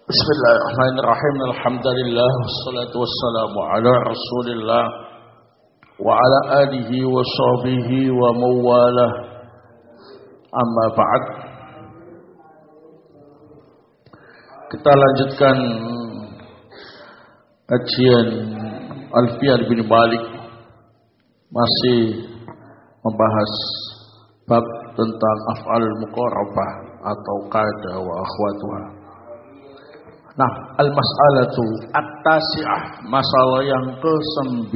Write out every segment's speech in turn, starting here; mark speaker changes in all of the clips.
Speaker 1: Bismillahirrahmanirrahim. Alhamdulillah wassalatu wassalamu ala Rasulillah wa ala alihi wa sahbihi wa mawalah. Amma ba'd. Kita lanjutkan kajian Alfiyah bin Malik, masih membahas bab tentang af'alul muqarrabah atau qada wa akhwatuha. Nah, al-mas'alatu at-tasi'ah, masalah yang ke-9.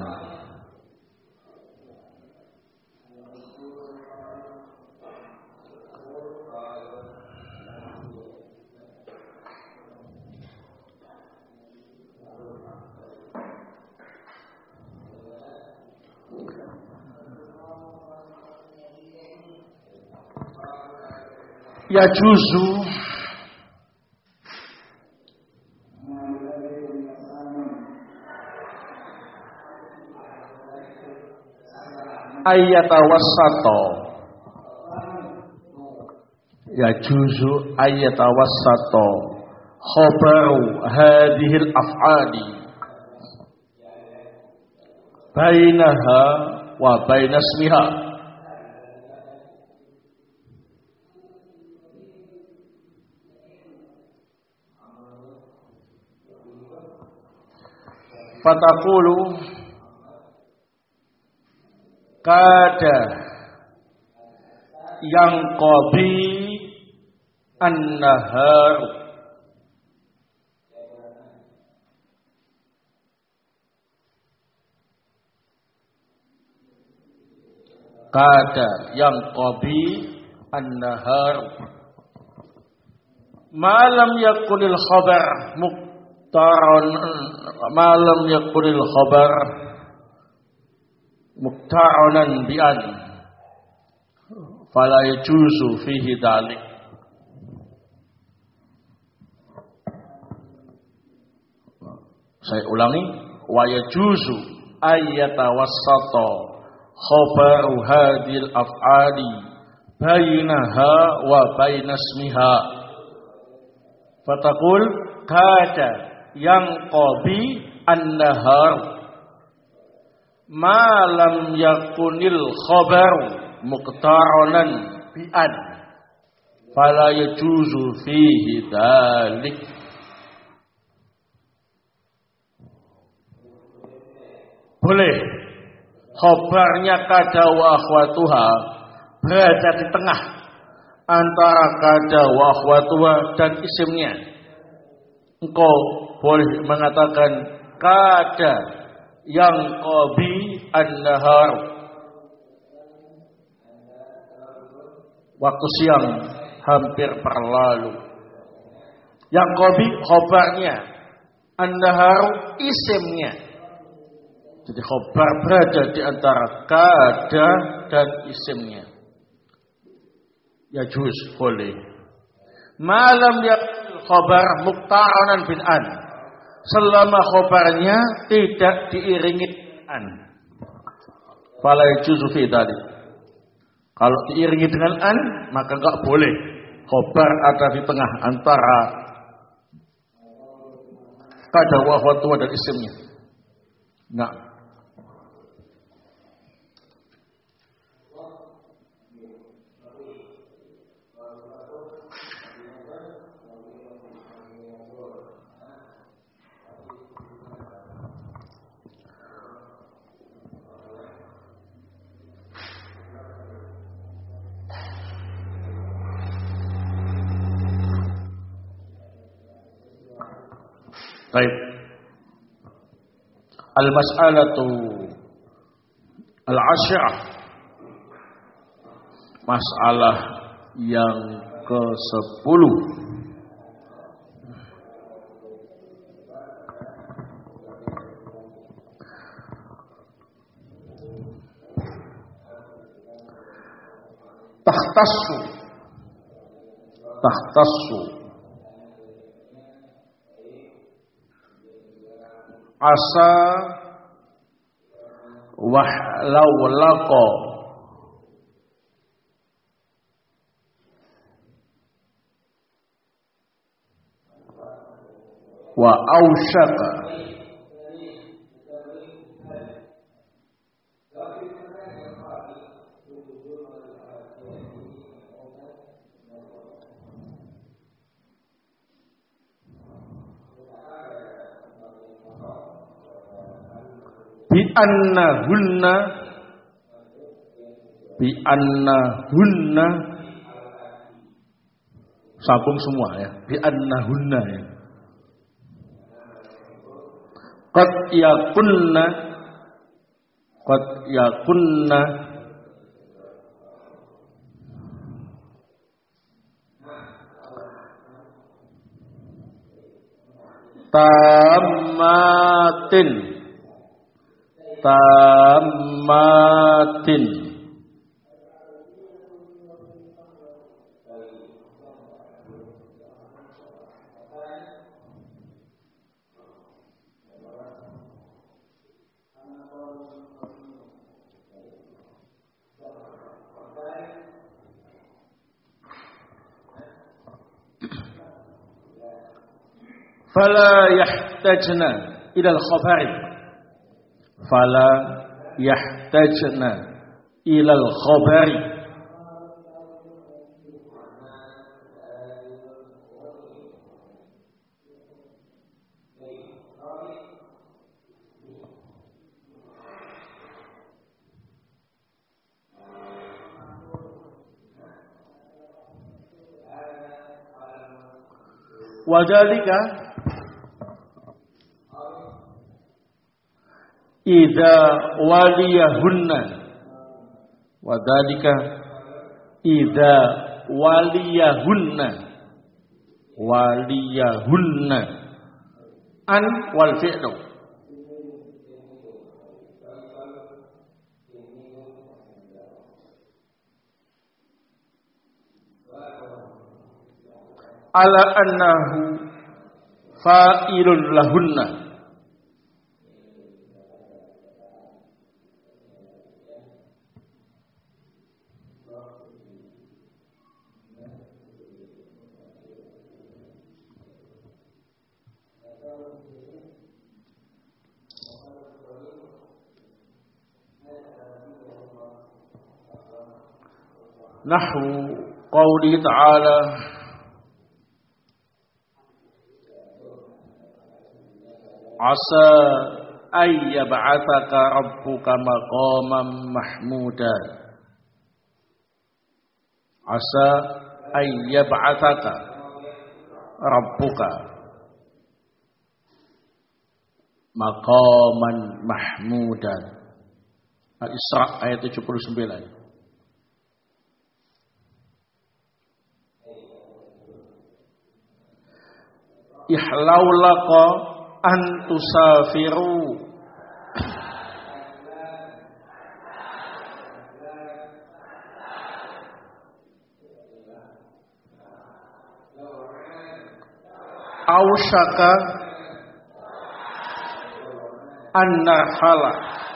Speaker 1: Yajuzu ayyatawassato, yajuzu ayyatawassato khabaru hadhil af'ali bainaha wa bainasmiha. Fataqulu kada yang qabi an-nahar kada yang qabi an-nahar malam yakunil khabar muktaron, malam yakunil khabar mukta'anan bi'an fala yajuzu fihi dalik. Saya ulangi, wa yajuzu ayyatawassata khabaru hadhil af'ali bainaha wa bainasmiha. Fataqul kada yang qabi an-nahar ma lam yakunil khabaru muqtaranan bi'an fala yajuzu fihi dalik. Boleh khabarnya kada wa akhwatuha berada di tengah antara kada wa akhwatuha dan isimnya. Engkau boleh mengatakan kada yang qabi an-nahar, waktu siang hampir berlalu. Yang qabi khabarnya, an-nahar isimnya. Jadi khabar berada di antara kada dan isimnya. Ya juz boleh. Malam yakul khabar muqtaranan bin an, selama khobarnya tidak diiringi an, fala yajuzu fi dzalik. Kalau diiringi dengan an, maka enggak boleh. Khobar ada di tengah antara kada wa akhwatuha dan isimnya. Nah, baik. Al-mas'alatu al-'asyrah, masalah yang ke-10. Tahtassu asa wahlau laqa wa ausyaka bi annahunna sambung semua ya, bi annahunna ya, qad yakunna tammatin fala yahtajna ilal khabari wadhalika idza waliyahunna an wal fi'lu ala annahu fa'ilun lahunna nahwu qouli ta'ala asa ayyab'atsaka rabbuka maqaman mahmuda asa ayyab'atsaka rabbuka maqaman mahmudan. Al-Isra ayat 79. Ihlaulaqa an tusafiru ausyaka an-narhala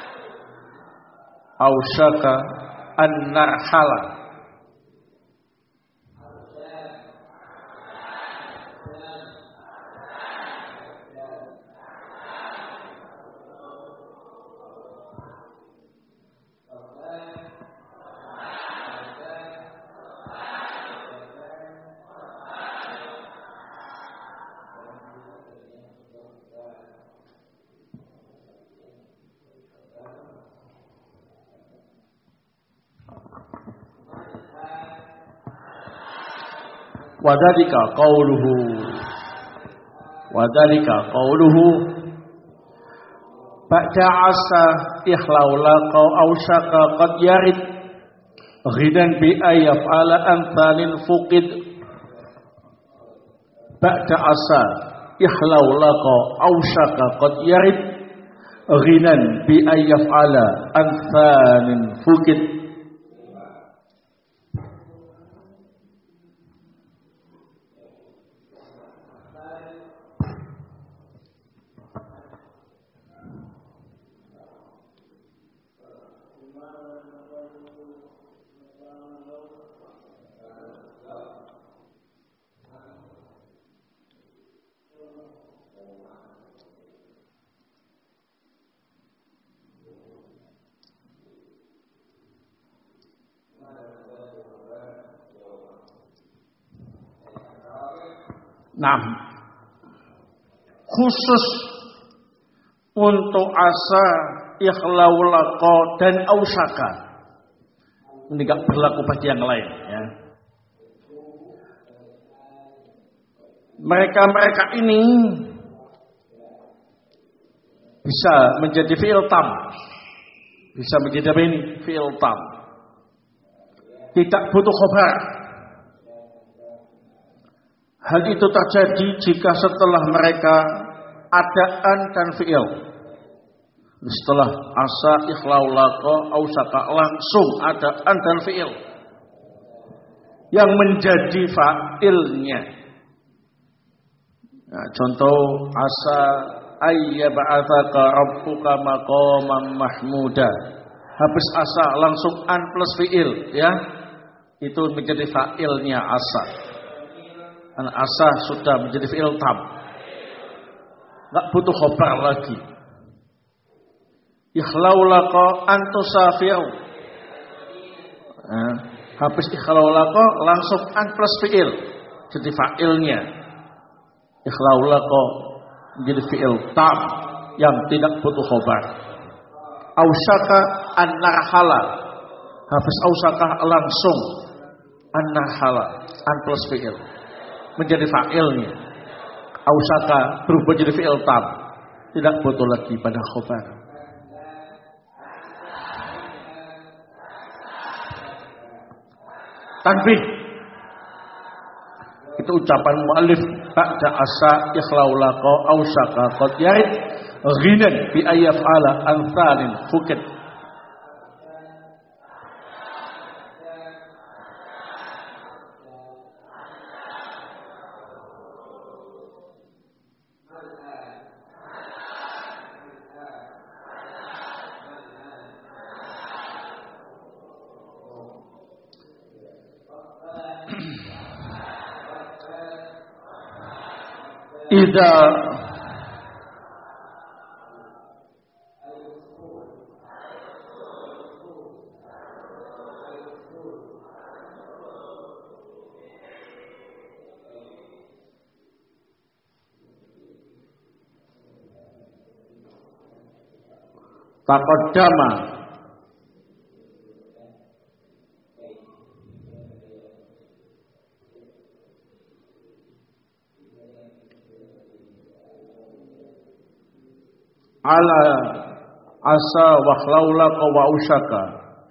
Speaker 1: wadhalika qauluhu ba'da asa ihlaulaqa ausyaka qad yarid ghidan bi ayaf'ala anthalin fuqid ba'da asa ihlaulaqa ausyaka qad yarid ghidan bi ayaf'ala anthalin fuqid. Nah, khusus untuk asa, ikhlaulaqa dan ausaka. Ini enggak berlaku bagi yang lain ya. Mereka ini bisa menjadi fi'il tam. Bisa menjadi apa ini? Fi'il tam. Tidak butuh khobar. Hal itu terjadi jika setelah mereka adaan dan fi'il. Setelah asa, ikhlaulaqa, ausaka langsung adaan dan fi'il yang menjadi fa'ilnya. Nah, contoh asa ayyab'atsaka rabbuka maqaman mahmuda. Habis asa langsung an plus fi'il ya. Itu menjadi fa'ilnya asa. An asa sudah menjadi fi'il tam. Enggak butuh khobar lagi. Ikhlaulaqa antusafi'u. Nah, habis ikhlaulaqa langsung an plus fi'il. Jadi fa'ilnya. Ikhlaulaqa menjadi fi'il tam yang tidak butuh khobar. Ausaka an-narhala. Habis ausaka langsung an-narhala an plus fi'il menjadi fa'ilnya. Ausaka berubah jadi fi'il tam, tidak butuh lagi pada khobar. Tanbih, itu ucapan mu'allif ba'da asa ikhlaulaqa ausaka qad yarid ghinan bi ayyaf'ala anthalin fukit. Idza taqaddama ala asa wa khlaulaqa wa usaka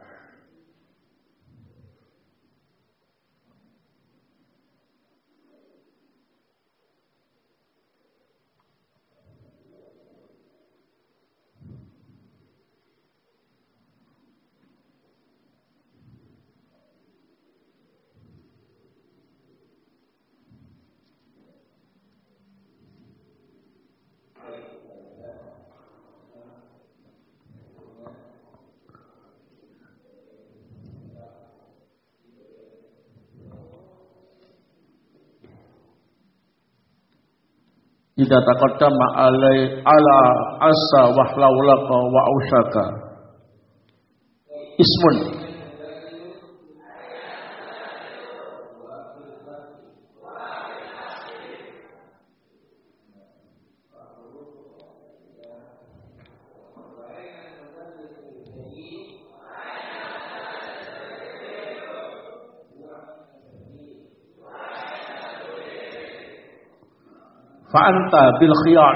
Speaker 1: idza taqaddama ala asa wa khlaulaqa wa usaka ismun fa'anta bil khiyar.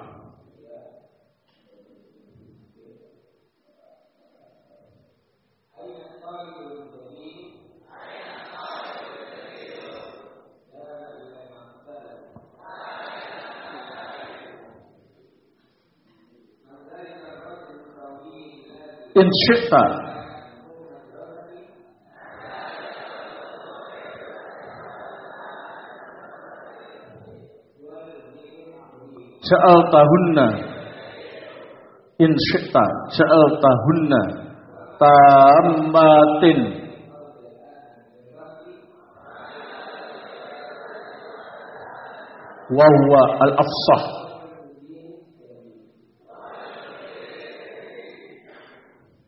Speaker 1: In syi'ta sa'altahunna in syi'ta sa'altahunna tammatin wa huwa al-afsah.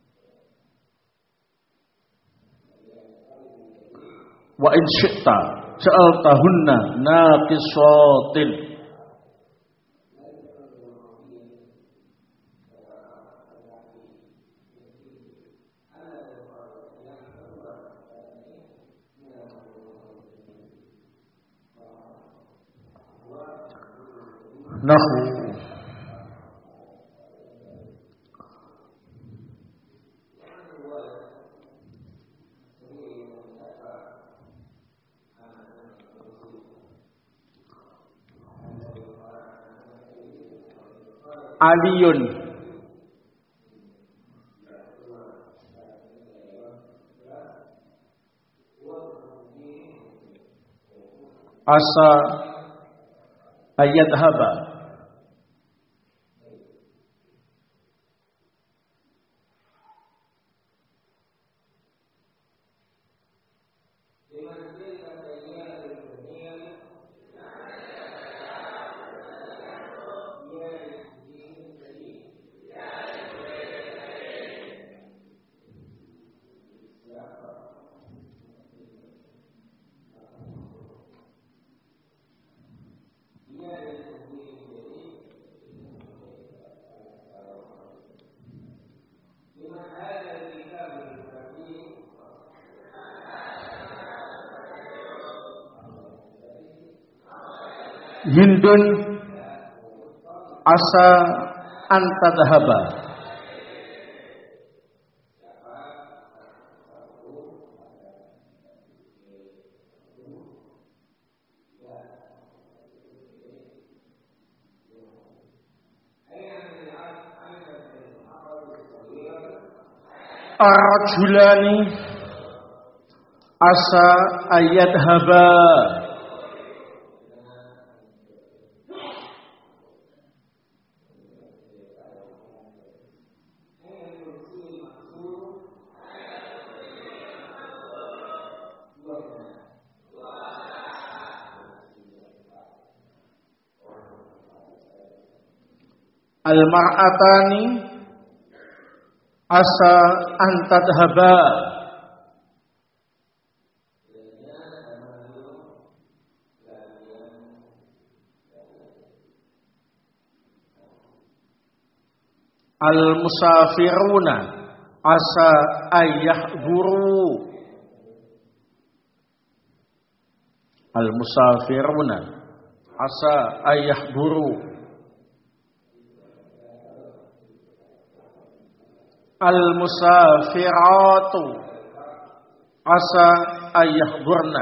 Speaker 1: Wa in syi'ta sa'altahunna naqisatin. Nahu Aliyun asa ayadhaba Hindun asa antadhaba Ar-rajulani asa ayadhaba Al-mar'atani asa antadhaba Al-musafiruna asa ayyahburu Al-musafiruna asa ayyahburu Al-musafiratu asa ayyahburna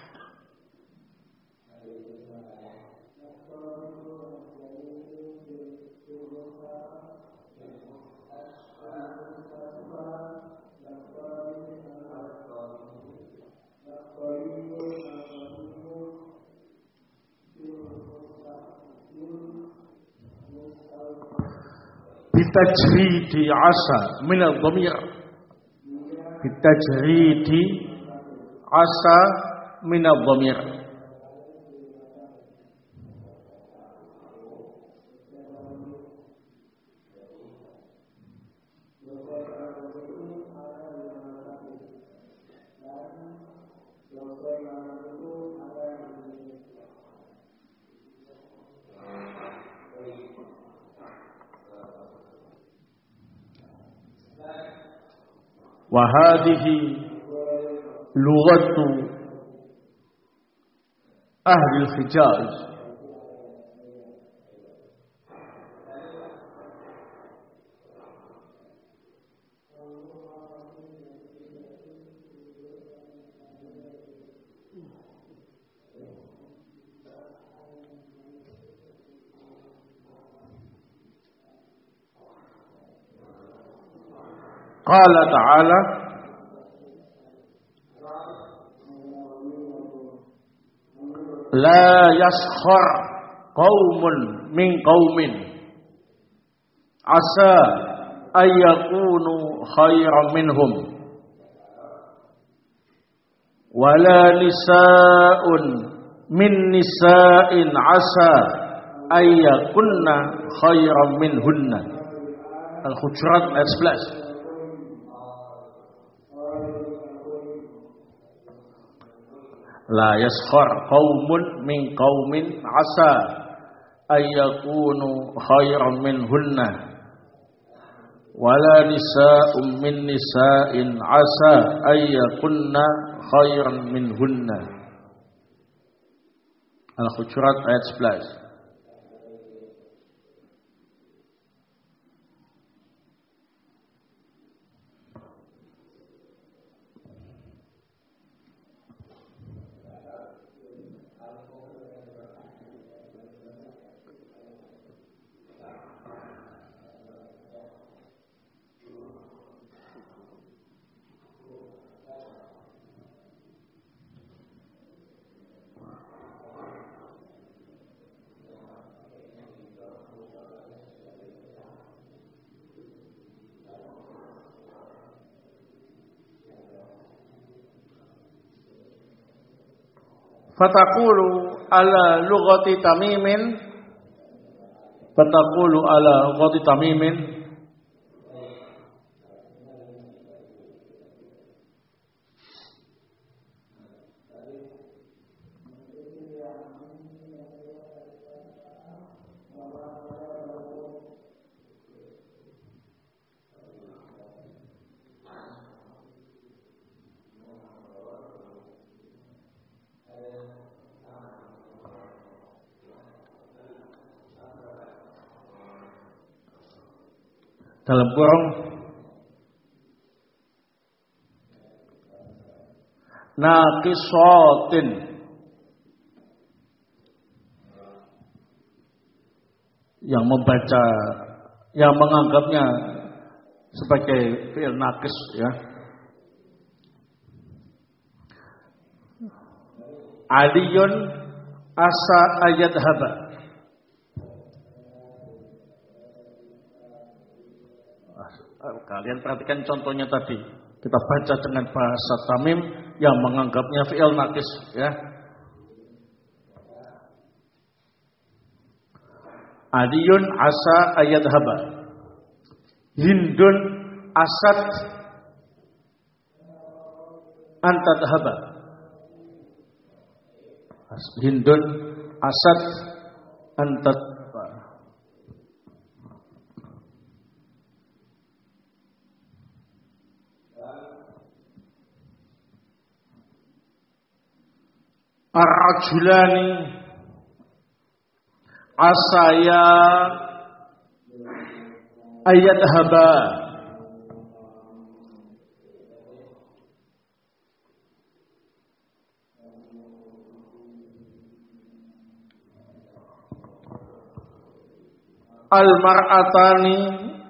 Speaker 1: bitajridi asa minal dhamir bitajridi asa minal dhamir wa hadhihi lughatu ahli al-Hijaz Qala ta'ala la yaskhar qaumun min qaumin asa ayyakunu khairan minhum wala nisa'un min nisa'in asa ayyakunna khairan minhunna. Al-Hujurat ayat 11. La yaskhar qaumun min qaumin asa ayyakunu khairan minhunna wala nisa'un min nisa'in asa ayyakunna khairan minhunna. Al-Hujurat ayat 11. Fataqulu ala lughati tamimin dalam kurung naqisatin yang membaca, yang menganggapnya sebagai fi'il naqis ya. Aliyun asa ayat haba. Kalian perhatikan contohnya tadi. Kita baca dengan bahasa tamim yang menganggapnya fi'il naqis ya. Aliyun asa ayat haba. Hindun asad antat haba. Hindun asad antat. Ar-rajulani asaya ayat haba. Al-mar'atani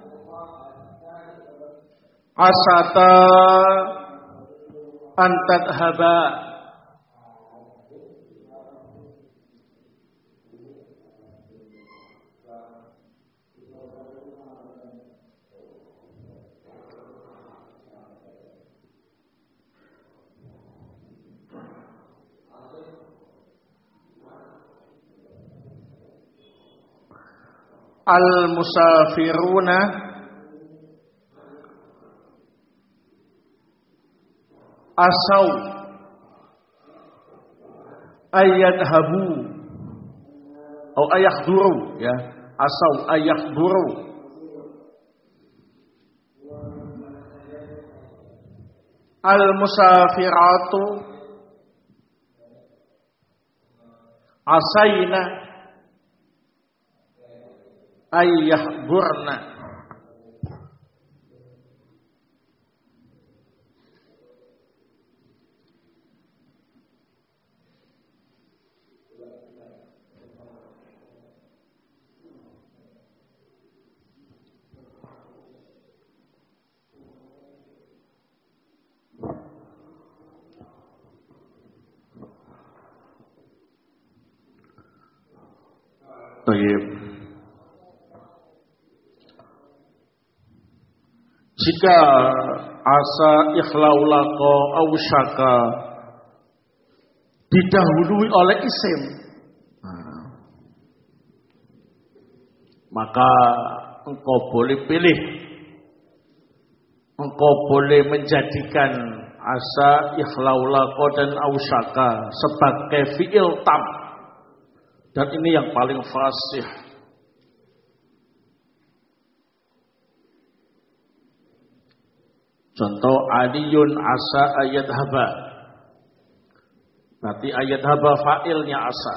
Speaker 1: asata antat haba. Al-musafiruna asaw ayadhabu atau ayakhduru ya, asaw ayakhduru. Al-musafiratu asayna ayyahburna. Tayyib. Jika asa ikhlaulaqa au syaka didahului oleh isim, maka engkau boleh pilih, engkau boleh menjadikan asa, ikhlaulako dan ausaka sebagai fi'il tam. Dan ini yang paling fasih. Contoh aliyun asa ayat haba. Berarti ayat haba fa'ilnya asa.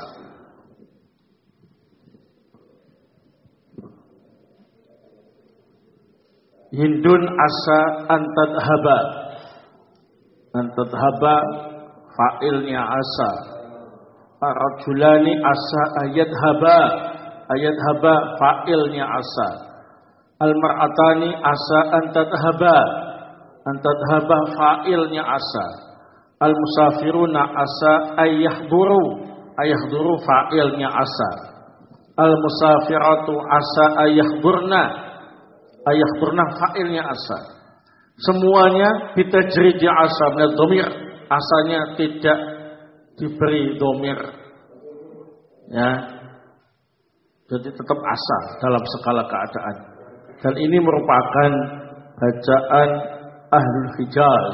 Speaker 1: Hindun asa antad haba. Antad haba fa'ilnya asa. Rajulani asa ayat haba. Ayat haba fa'ilnya asa. Al-mar'atani asa antad haba. Antad haba fa'ilnya asa. Al-musafiruna asa ayahduru. Ayahduru fa'ilnya asa. Al-musafiratu asa ayahdurna. Ayahdurna fa'ilnya asa. Semuanya bitajridi asa minad dhamir. Asanya tidak diberi dhamir. Ya. Jadi tetap asa dalam segala keadaan. Dan ini merupakan bacaan Ahlul Hijaz.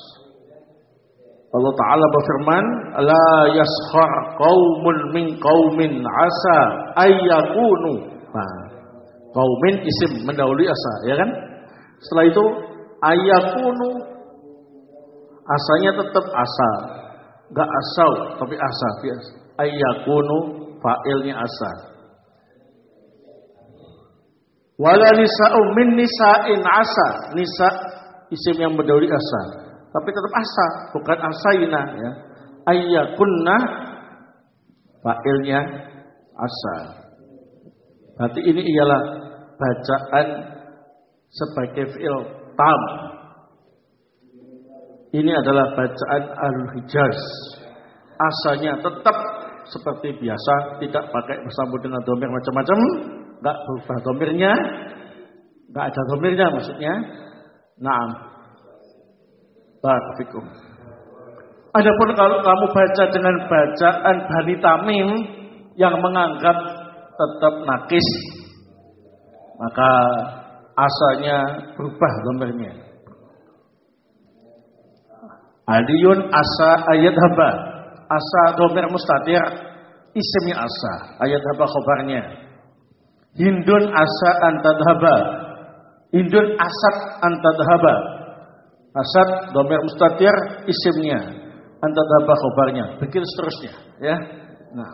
Speaker 1: Allah Ta'ala berfirman, la yaskhar qaumun min qaumin asa ayyakunu. Nah, qaumin isim mendahului asa, ya kan? Setelah itu ayyakunu, asanya tetap asa, enggak asau tapi asa biasa. Ayyakunu fa'ilnya asa. Wala nisa'u min nisa'in asa. Nisa isim yang mendahului asa, tapi tetap asa, bukan asaina, ya. Ayyakunna fa'ilnya asa. Berarti ini ialah bacaan sebagai fi'il tam. Ini adalah bacaan Al-Hijaz. Asanya tetap seperti biasa, tidak pakai bersambung dengan dhamir macam-macam, enggak berubah dhamirnya, enggak ada dhamirnya maksudnya. Naam. Barakallahu. Adapun kalau kamu baca dengan bacaan Bani Tamim yang menganggap tetap nakis, maka asanya berubah dhamirnya. Aliyun asa ayat haba. Asa dhamir mustatir, isimnya asa, ayat haba khabarnya. Hindun asa antad haba. Hindun asad antad haba. Asad dhamir mustatir, isimnya. Antad haba khabarnya. Begitu seterusnya, ya. Nah.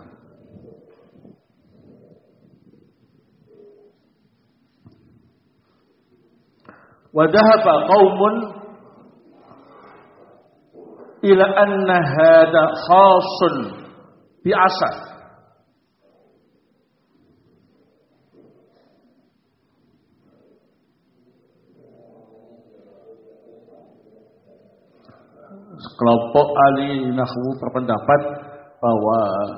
Speaker 1: Wa dhahaba qaumun ila anna hada khasun bi asa. Kelompok ahli nahwu berpendapat bahwa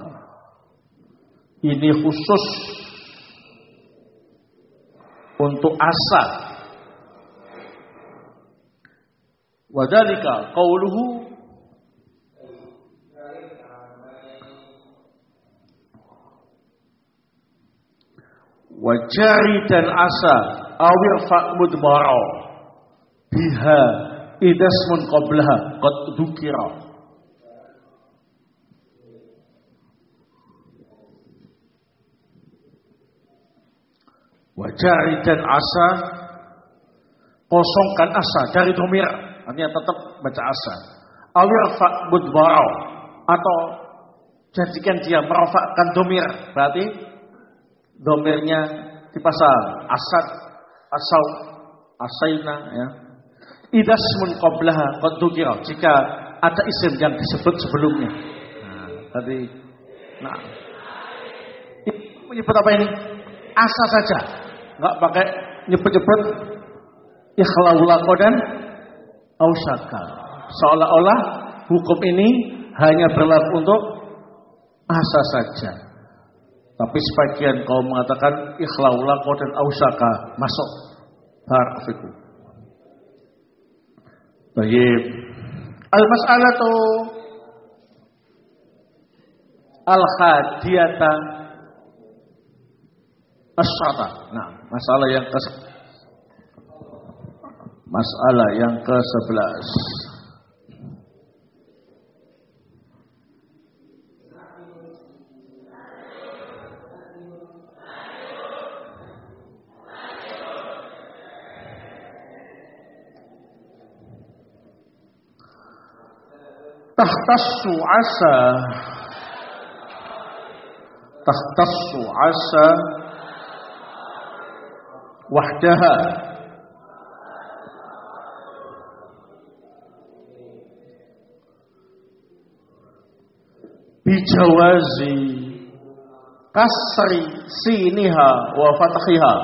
Speaker 1: ini khusus untuk asa. Wadhalika qauluhu wajari dan asa awir fa'mudmara biha idasmun qablaha qad dzukira. Wajari dan asa, kosongkan asa dari dhamir, artinya tetap baca asa. Awir fa'mudmara, atau jadikan dia merofakkan dhamir, berarti dhamirnya dipasang asad, asau, asaina, ya. Idasmun qablaha qad dzukira, jika ada isim yang disebut sebelumnya. Nah, tadi menyebut apa ini? Asa saja. Enggak pakai nyebut-nyebut ikhlaulako dan ausaka. Seolah-olah hukum ini hanya berlaku untuk asa saja. Tapi sebagian kaum mengatakan ikhlaulako dan ausaka masuk. Barakallahu. Baik. Al-mas'alatu al-khadiyata as-sata. Nah, masalah yang ke-11. Tahtassu asa wahdaha bijawazi kasri siniha wa fathiha.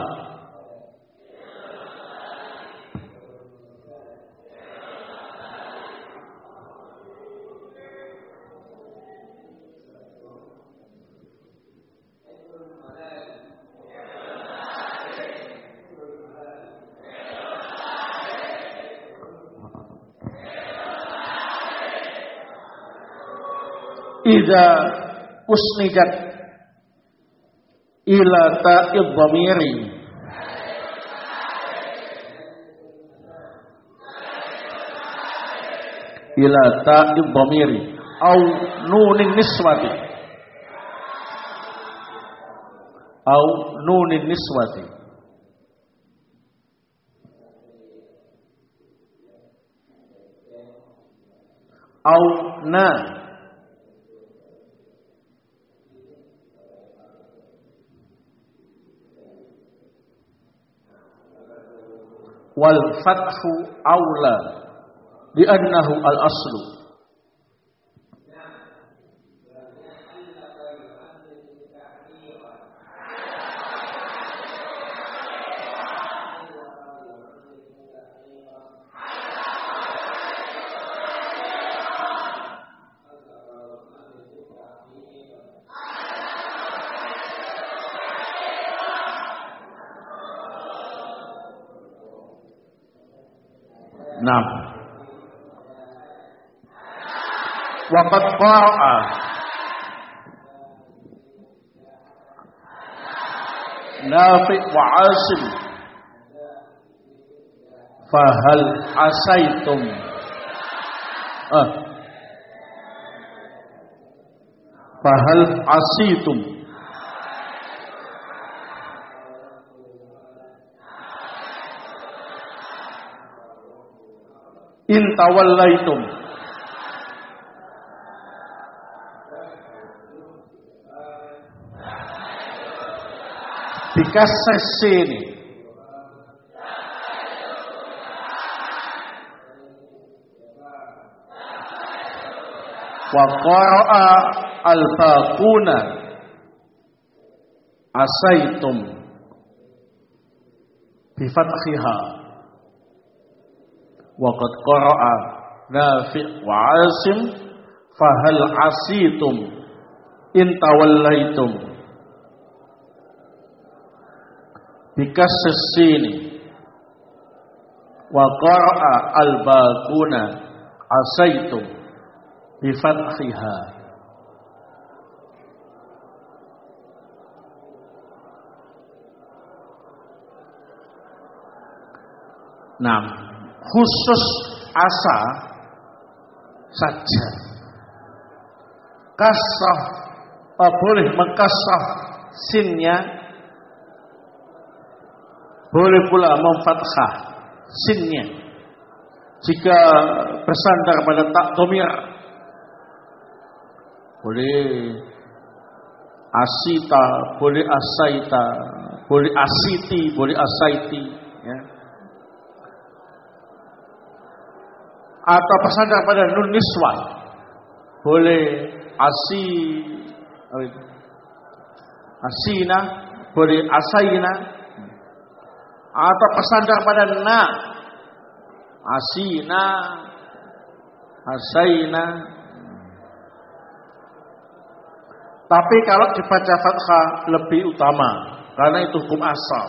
Speaker 1: Idza usnidat ila ta'id dhamiri au nunin niswati au na wal fathu aula li'annahu al aslu. Nah, waqad qara'a Nafi' wa 'Asim fahal asaitum fahal asitum in tawallaitum bikasasini wa qara'a al-baquna asaitum bifathiha wa qad qara'a Nafi' wa 'Asim fahal asitum in tawallaitum bikasasini wa qara'a al-baquna asaitum bifathiha. Nah, khusus asa saja kasrah boleh mengkasrah sinnya, boleh pula memfathah sinnya jika bersandar pada tak dhamir. Boleh asita, boleh asaita, boleh asiti, boleh asaiti, ya. Atau bersandar pada nun niswah, boleh asina, boleh asaina, atau bersandar pada na, asina, asaina. Tapi kalau dibaca fathah lebih utama, karena itu hukum asal.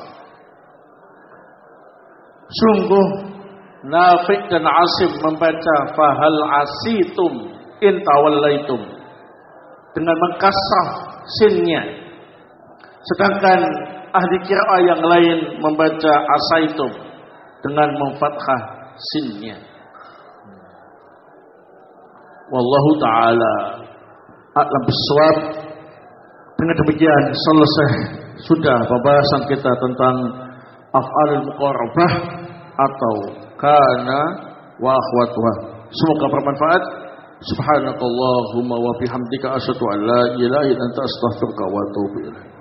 Speaker 1: Sungguh Nafi' dan 'Asim membaca fahal asitum in tawallaitum dengan mengkasrah sinnya, sedangkan ahli qiraah yang lain membaca asaitum dengan memfathah sinnya. Wallahu ta'ala a'lam bissawab. Dengan demikian selesai sudah pembahasan kita tentang af'alul muqarabah atau kana wa akhwatuha. Semoga bermanfaat. Subhanakallahumma wa bihamdika asyhadu an la ilaha illa anta astaghfiruka wa atubu ilaik.